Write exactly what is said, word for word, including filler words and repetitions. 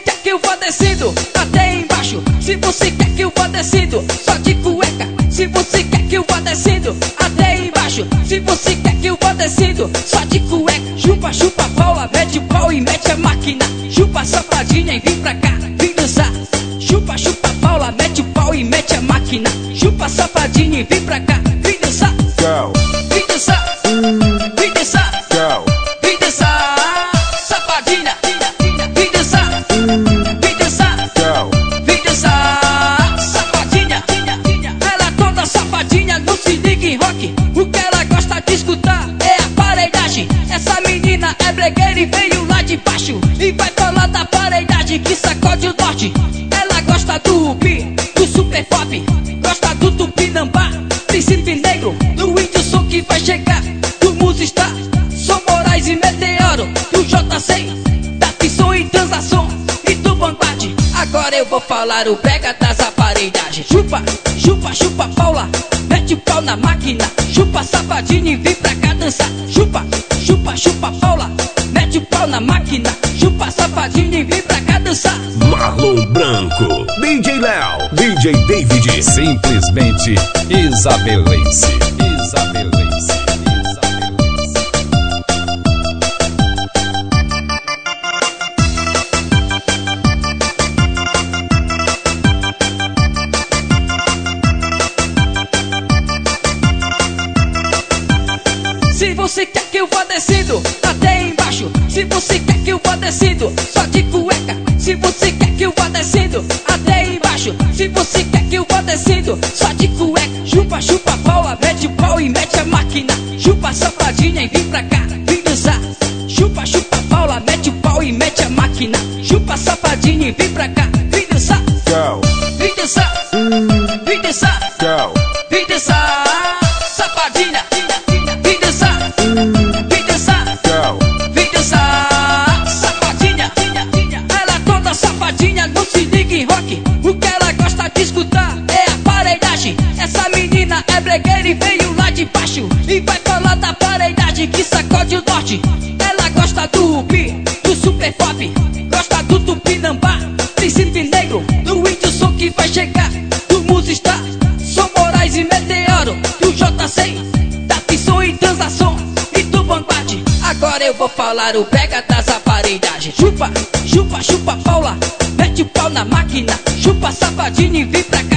quer que eu vá descendo até embaixo, se você quer que eu vá descendo só de cueca, se você quer que eu vá descendo até embaixo, se você quer que eu vá descendo só de cueca. Chupa, chupa, Paula, mete o pau e mete a máquina. Chupa, safadinha e vem pra cá, vem dançar. Chupa, chupa, Paula, mete o pau e mete a máquina. Chupa, safadinha e vem pra cá, vem dançar. Go. Vem dançar, vem dançar, Go. vem dançar, safadinha, vem dançar, vem dançar, Go. vem dançar, safadinha. Ela toda safadinha, não se liga em rock. O que ela gosta de escutar é a aparelhagem. Essa menina é bregueira e veio lá de baixo e vai falar da aparelhagem que sacode o norte. Ela gosta do upi, do super pop, gosta do tupinambá, príncipe negro, do índio som que vai chegar, do Musistar, Som Moraes e Meteoro, do J C, da Pisson e Transação e do Vanguard. Agora eu vou falar o pega das aparelhagens. Chupa, chupa, chupa, Paula, mete o pau na máquina. Chupa, safadinha e vem pra cá dançar. Chupa, chupa, chupa, Paula, mete o pau na máquina. Chupa, safadinha e vem pra cá dançar. Marlon Branco, D J Léo, D J David, simplesmente isabelense, isabelense, isabelense. Se você quer que eu vá descendo até embaixo, se você quer que eu vá descendo só de cueca, se você quer que eu vá descendo até embaixo, se você quer que eu vá descendo só de cueca. Chupa, chupa, Paula, mete o pau e mete a máquina. Chupa, safadinha e vem pra cá, vem dançar. Chupa, chupa, Paula, mete o pau e mete a máquina. Chupa, safadinha e vem pra cá, vem dançar. Go. Vem dançar, vem dançar, Go. vem dançar, safadinha, vem dançar, vem dançar, Go. vem dançar, safadinha. Ela toda safadinha, não se liga em rock. O que ela gosta de escutar é a aparelhagem. Essa menina é bregueira e veio lá de baixo e vai falar da aparelhagem que sacode o norte. Ela gosta do upi, do super pop, gosta do tupinambá, príncipe negro, do índio som que vai chegar, do Musistar, Som Moraes e Meteoro, do J C, da Pisson e Transação e do Vanguard. Agora eu vou falar o pega das aparelhagens. Chupa, chupa, chupa, Paula, mete o pau na máquina. Chupa, safadinha e vem pra cá.